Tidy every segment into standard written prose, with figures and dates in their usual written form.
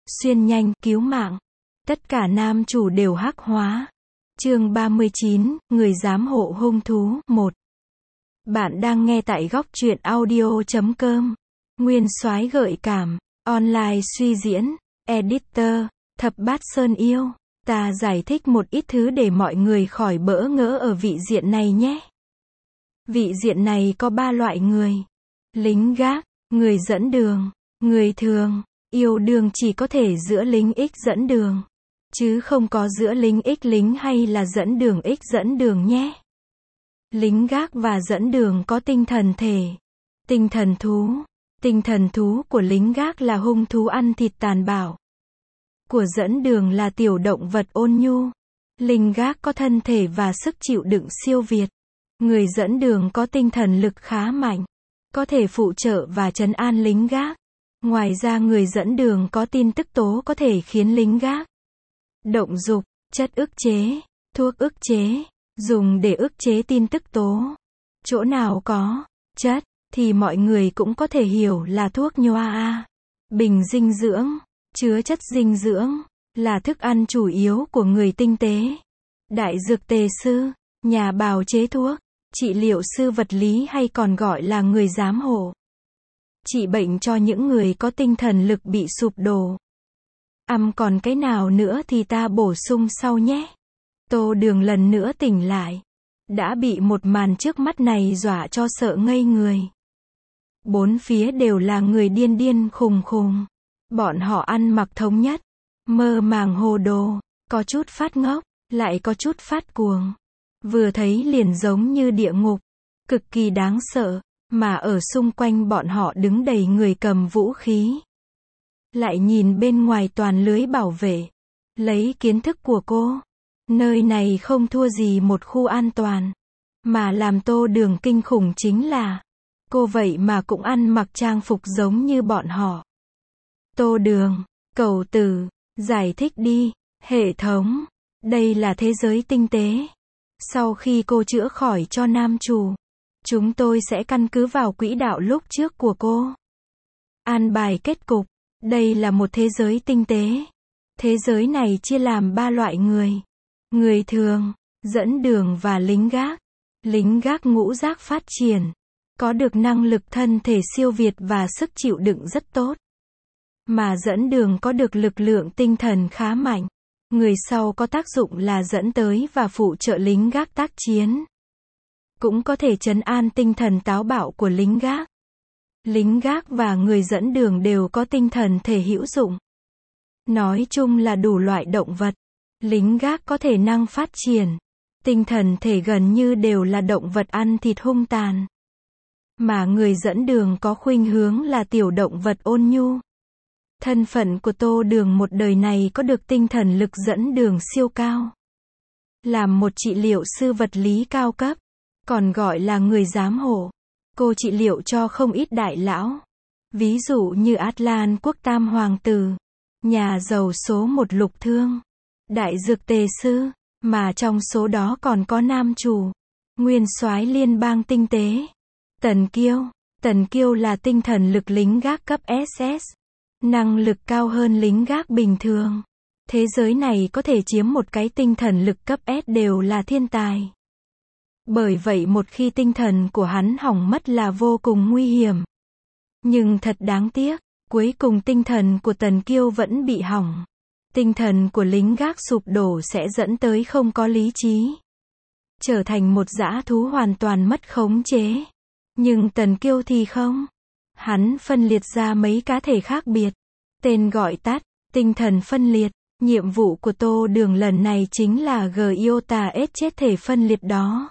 xuyên nhanh, cứu mạng. Tất cả nam chủ đều hắc hóa. Chương 39, người giám hộ hung thú, 1. Bạn đang nghe tại góc truyện audio.com. Nguyên soái gợi cảm, online suy diễn, editor, Thập Bát Sơn Yêu. Ta giải thích một ít thứ để mọi người khỏi bỡ ngỡ ở vị diện này nhé. Vị diện này có 3 loại người. Lính gác, người dẫn đường, người thường. Yêu đương chỉ có thể giữa lính X dẫn đường, chứ không có giữa lính X lính hay là dẫn đường X dẫn đường nhé. Lính gác và dẫn đường có tinh thần thể. Tinh thần thú. Tinh thần thú của lính gác là hung thú ăn thịt tàn bạo. Của dẫn đường là tiểu động vật ôn nhu. Lính gác có thân thể và sức chịu đựng siêu việt. Người dẫn đường có tinh thần lực khá mạnh, có thể phụ trợ và trấn an lính gác. Ngoài ra người dẫn đường có tin tức tố có thể khiến lính gác động dục, chất ức chế, thuốc ức chế, dùng để ức chế tin tức tố. Chỗ nào có chất thì mọi người cũng có thể hiểu là thuốc nhoa. Bình dinh dưỡng, chứa chất dinh dưỡng, là thức ăn chủ yếu của người tinh tế. Đại dược tề sư, nhà bào chế thuốc, trị liệu sư vật lý hay còn gọi là người giám hộ. Trị bệnh cho những người có tinh thần lực bị sụp đổ. Còn cái nào nữa thì ta bổ sung sau nhé. Tô Đường lần nữa tỉnh lại. Đã bị một màn trước mắt này dọa cho sợ ngây người. 4 phía đều là người điên điên khùng khùng. Bọn họ ăn mặc thống nhất, mơ màng hồ đồ, có chút phát ngốc, lại có chút phát cuồng. Vừa thấy liền giống như địa ngục, cực kỳ đáng sợ. Mà ở xung quanh bọn họ đứng đầy người cầm vũ khí. Lại nhìn bên ngoài toàn lưới bảo vệ. Lấy kiến thức của cô, nơi này không thua gì một khu an toàn. Mà làm Tô Đường kinh khủng chính là, cô vậy mà cũng ăn mặc trang phục giống như bọn họ. Tô Đường, cầu từ, giải thích đi, hệ thống. Đây là thế giới tinh tế. Sau khi cô chữa khỏi cho nam chủ, chúng tôi sẽ căn cứ vào quỹ đạo lúc trước của cô. An bài kết cục. Đây là một thế giới tinh tế. Thế giới này chia làm 3 loại người. Người thường, dẫn đường và lính gác. Lính gác ngũ giác phát triển, có được năng lực thân thể siêu việt và sức chịu đựng rất tốt. Mà dẫn đường có được lực lượng tinh thần khá mạnh. Người sau có tác dụng là dẫn tới và phụ trợ lính gác tác chiến. Cũng có thể trấn an tinh thần táo bạo của lính gác. Lính gác và người dẫn đường đều có tinh thần thể hữu dụng. Nói chung là đủ loại động vật. Lính gác có thể năng phát triển. Tinh thần thể gần như đều là động vật ăn thịt hung tàn. Mà người dẫn đường có khuynh hướng là tiểu động vật ôn nhu. Thân phận của Tô Đường một đời này có được tinh thần lực dẫn đường siêu cao. Làm một trị liệu sư vật lý cao cấp, còn gọi là người giám hộ. Cô trị liệu cho không ít đại lão. Ví dụ như Atlan Quốc Tam Hoàng Tử, nhà giàu số 1 Lục Thương, đại dược tề sư, mà trong số đó còn có nam chủ, nguyên soái liên bang tinh tế, Tần Kiêu. Tần Kiêu là tinh thần lực lính gác cấp SS. Năng lực cao hơn lính gác bình thường. Thế giới này có thể chiếm một cái tinh thần lực cấp S đều là thiên tài. Bởi vậy một khi tinh thần của hắn hỏng mất là vô cùng nguy hiểm. Nhưng thật đáng tiếc, cuối cùng tinh thần của Tần Kiêu vẫn bị hỏng. Tinh thần của lính gác sụp đổ sẽ dẫn tới không có lý trí. Trở thành một dã thú hoàn toàn mất khống chế. Nhưng Tần Kiêu thì không. Hắn phân liệt ra mấy cá thể khác biệt. Tên gọi tắt, tinh thần phân liệt. Nhiệm vụ của Tô Đường lần này chính là Giota ết chết thể phân liệt đó.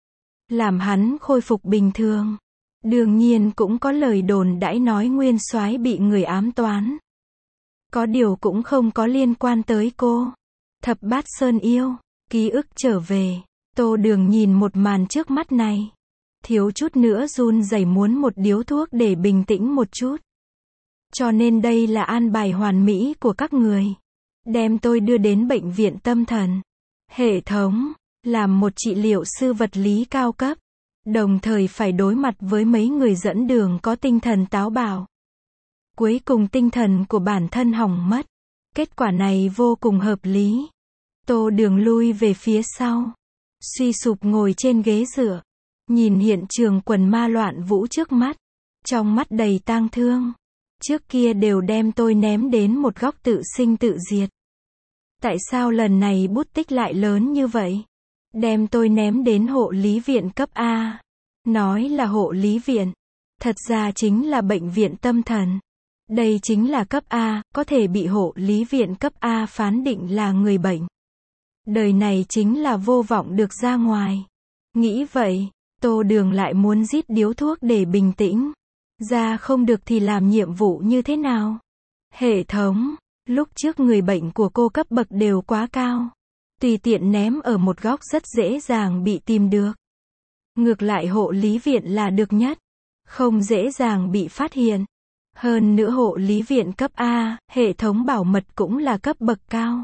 Làm hắn khôi phục bình thường. Đương nhiên cũng có lời đồn đãi nói nguyên soái bị người ám toán. Có điều cũng không có liên quan tới cô. Thập Bát Sơn Yêu, ký ức trở về. Tô Đường nhìn một màn trước mắt này. Thiếu chút nữa run rẩy muốn một điếu thuốc để bình tĩnh một chút. Cho nên đây là an bài hoàn mỹ của các người. Đem tôi đưa đến bệnh viện tâm thần. Hệ thống, làm một trị liệu sư vật lý cao cấp. Đồng thời phải đối mặt với mấy người dẫn đường có tinh thần táo bạo. Cuối cùng tinh thần của bản thân hỏng mất. Kết quả này vô cùng hợp lý. Tô Đường lui về phía sau, suy sụp ngồi trên ghế dựa, nhìn hiện trường quần ma loạn vũ trước mắt, trong mắt đầy tang thương. Trước kia đều đem tôi ném đến một góc tự sinh tự diệt. Tại sao lần này bút tích lại lớn như vậy? Đem tôi ném đến hộ lý viện cấp A. Nói là hộ lý viện, thật ra chính là bệnh viện tâm thần. Đây chính là cấp A, có thể bị hộ lý viện cấp A phán định là người bệnh. Đời này chính là vô vọng được ra ngoài. Nghĩ vậy, Tô Đường lại muốn rít điếu thuốc để bình tĩnh. Ra không được thì làm nhiệm vụ như thế nào? Hệ thống, lúc trước người bệnh của cô cấp bậc đều quá cao. Tùy tiện ném ở một góc rất dễ dàng bị tìm được. Ngược lại hộ lý viện là được nhất, không dễ dàng bị phát hiện. Hơn nữa hộ lý viện cấp A, hệ thống bảo mật cũng là cấp bậc cao.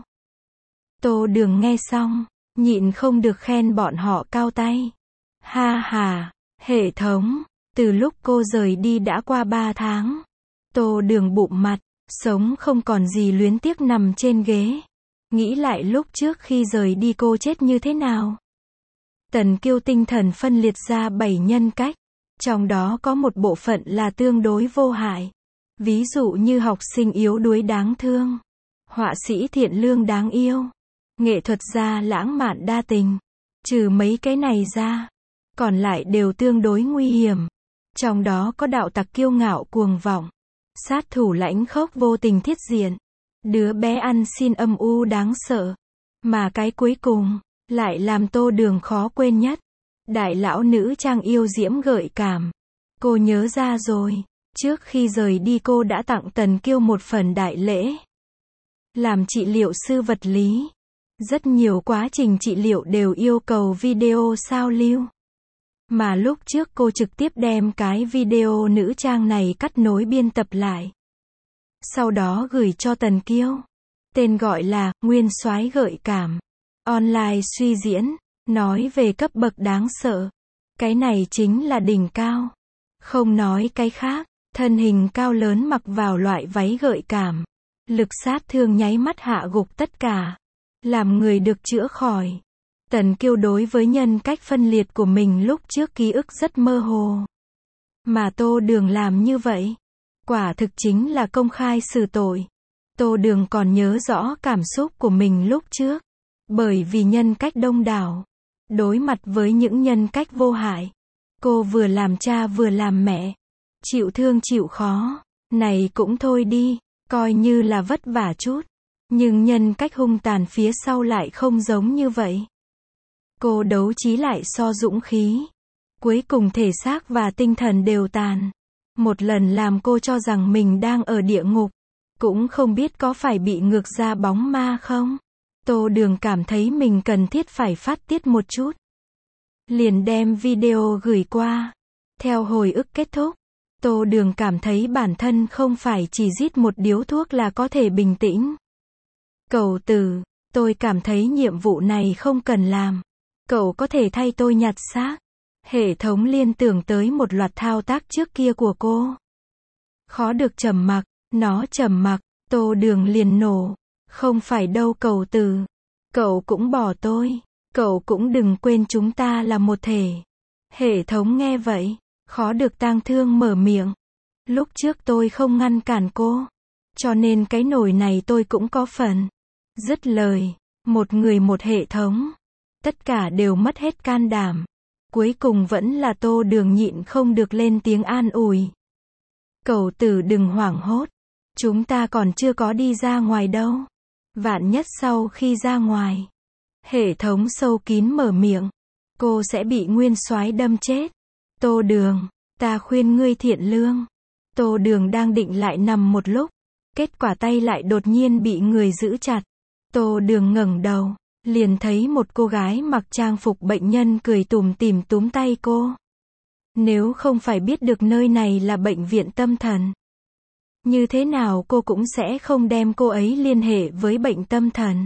Tô Đường nghe xong, nhịn không được khen bọn họ cao tay. Ha ha, hệ thống, từ lúc cô rời đi đã qua 3 tháng. Tô Đường bụm mặt, sống không còn gì luyến tiếc nằm trên ghế. Nghĩ lại lúc trước khi rời đi cô chết như thế nào. Tần Kiêu tinh thần phân liệt ra 7 nhân cách. Trong đó có một bộ phận là tương đối vô hại. Ví dụ như học sinh yếu đuối đáng thương, họa sĩ thiện lương đáng yêu, nghệ thuật gia lãng mạn đa tình. Trừ mấy cái này ra, còn lại đều tương đối nguy hiểm. Trong đó có đạo tặc kiêu ngạo cuồng vọng, sát thủ lãnh khốc vô tình thiết diện, đứa bé ăn xin âm u đáng sợ. Mà cái cuối cùng, lại làm Tô Đường khó quên nhất. Đại lão nữ trang yêu diễm gợi cảm. Cô nhớ ra rồi, trước khi rời đi cô đã tặng Tần Kiêu một phần đại lễ. Làm trị liệu sư vật lý. Rất nhiều quá trình trị liệu đều yêu cầu video sao lưu. Mà lúc trước cô trực tiếp đem cái video nữ trang này cắt nối biên tập lại. Sau đó gửi cho Tần Kiêu. Tên gọi là, Nguyên soái gợi cảm. Online suy diễn, nói về cấp bậc đáng sợ. Cái này chính là đỉnh cao. Không nói cái khác, thân hình cao lớn mặc vào loại váy gợi cảm. Lực sát thương nháy mắt hạ gục tất cả. Làm người được chữa khỏi. Tần Kiêu đối với nhân cách phân liệt của mình lúc trước ký ức rất mơ hồ. Mà Tô Đường làm như vậy, quả thực chính là công khai xử tội. Tô Đường còn nhớ rõ cảm xúc của mình lúc trước. Bởi vì nhân cách đông đảo, đối mặt với những nhân cách vô hại, cô vừa làm cha vừa làm mẹ, chịu thương chịu khó, này cũng thôi đi, coi như là vất vả chút. Nhưng nhân cách hung tàn phía sau lại không giống như vậy. Cô đấu trí lại so dũng khí. Cuối cùng thể xác và tinh thần đều tàn. Một lần làm cô cho rằng mình đang ở địa ngục. Cũng không biết có phải bị ngược ra bóng ma không. Tô Đường cảm thấy mình cần thiết phải phát tiết một chút. Liền đem video gửi qua. Theo hồi ức kết thúc, Tô Đường cảm thấy bản thân không phải chỉ rít một điếu thuốc là có thể bình tĩnh. Cậu Tử, tôi cảm thấy nhiệm vụ này không cần làm. Cậu có thể thay tôi nhặt xác. Hệ thống liên tưởng tới một loạt thao tác trước kia của cô. Khó được trầm mặc, nó trầm mặc, Tô Đường liền nổ. Không phải đâu Cậu Tử. Cậu cũng bỏ tôi. Cậu cũng đừng quên chúng ta là một thể. Hệ thống nghe vậy, khó được tang thương mở miệng. Lúc trước tôi không ngăn cản cô. Cho nên cái nổi này tôi cũng có phần. Dứt lời, một người một hệ thống. Tất cả đều mất hết can đảm. Cuối cùng vẫn là Tô Đường nhịn không được lên tiếng an ủi. Cậu Tử đừng hoảng hốt. Chúng ta còn chưa có đi ra ngoài đâu. Vạn nhất sau khi ra ngoài, hệ thống sâu kín mở miệng, cô sẽ bị Nguyên soái đâm chết. Tô Đường, ta khuyên ngươi thiện lương. Tô Đường đang định lại nằm một lúc. Kết quả tay lại đột nhiên bị người giữ chặt. Tô Đường ngẩng đầu, liền thấy một cô gái mặc trang phục bệnh nhân cười tủm tỉm túm tay cô. Nếu không phải biết được nơi này là bệnh viện tâm thần, như thế nào cô cũng sẽ không đem cô ấy liên hệ với bệnh tâm thần.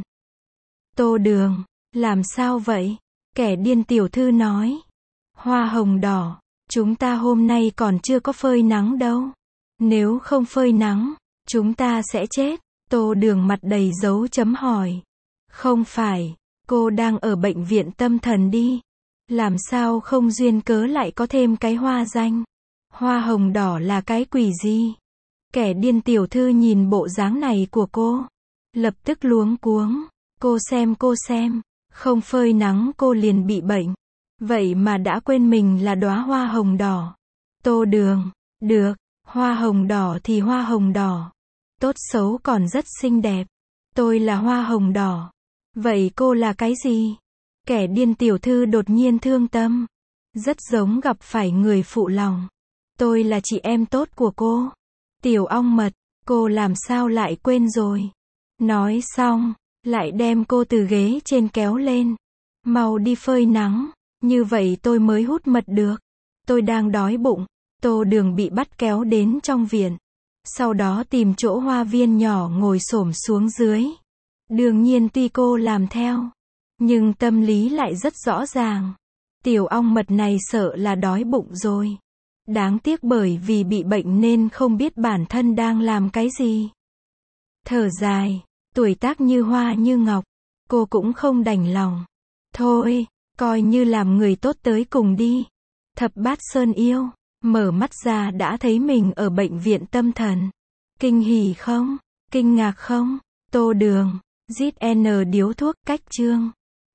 Tô Đường, làm sao vậy? Kẻ điên tiểu thư nói. Hoa hồng đỏ, chúng ta hôm nay còn chưa có phơi nắng đâu. Nếu không phơi nắng, chúng ta sẽ chết. Tô Đường mặt đầy dấu chấm hỏi. Không phải, cô đang ở bệnh viện tâm thần đi. Làm sao không duyên cớ lại có thêm cái hoa danh? Hoa hồng đỏ là cái quỷ gì? Kẻ điên tiểu thư nhìn bộ dáng này của cô, lập tức luống cuống. Cô xem, không phơi nắng cô liền bị bệnh. Vậy mà đã quên mình là đóa hoa hồng đỏ. Tô Đường, được, hoa hồng đỏ thì hoa hồng đỏ. Tốt xấu còn rất xinh đẹp. Tôi là hoa hồng đỏ. Vậy cô là cái gì? Kẻ điên tiểu thư đột nhiên thương tâm. Rất giống gặp phải người phụ lòng. Tôi là chị em tốt của cô. Tiểu ong mật, cô làm sao lại quên rồi? Nói xong, lại đem cô từ ghế trên kéo lên. Mau đi phơi nắng, như vậy tôi mới hút mật được. Tôi đang đói bụng. Tô Đường bị bắt kéo đến trong viện. Sau đó tìm chỗ hoa viên nhỏ ngồi xổm xuống dưới. Đương nhiên tuy cô làm theo, nhưng tâm lý lại rất rõ ràng. Tiểu ong mật này sợ là đói bụng rồi. Đáng tiếc bởi vì bị bệnh nên không biết bản thân đang làm cái gì. Thở dài, tuổi tác như hoa như ngọc, cô cũng không đành lòng. Thôi, coi như làm người tốt tới cùng đi. Thập bát sơn yêu, mở mắt ra đã thấy mình ở bệnh viện tâm thần. Kinh hỉ không? Kinh ngạc không? Tô Đường, rít điếu thuốc, cách chương.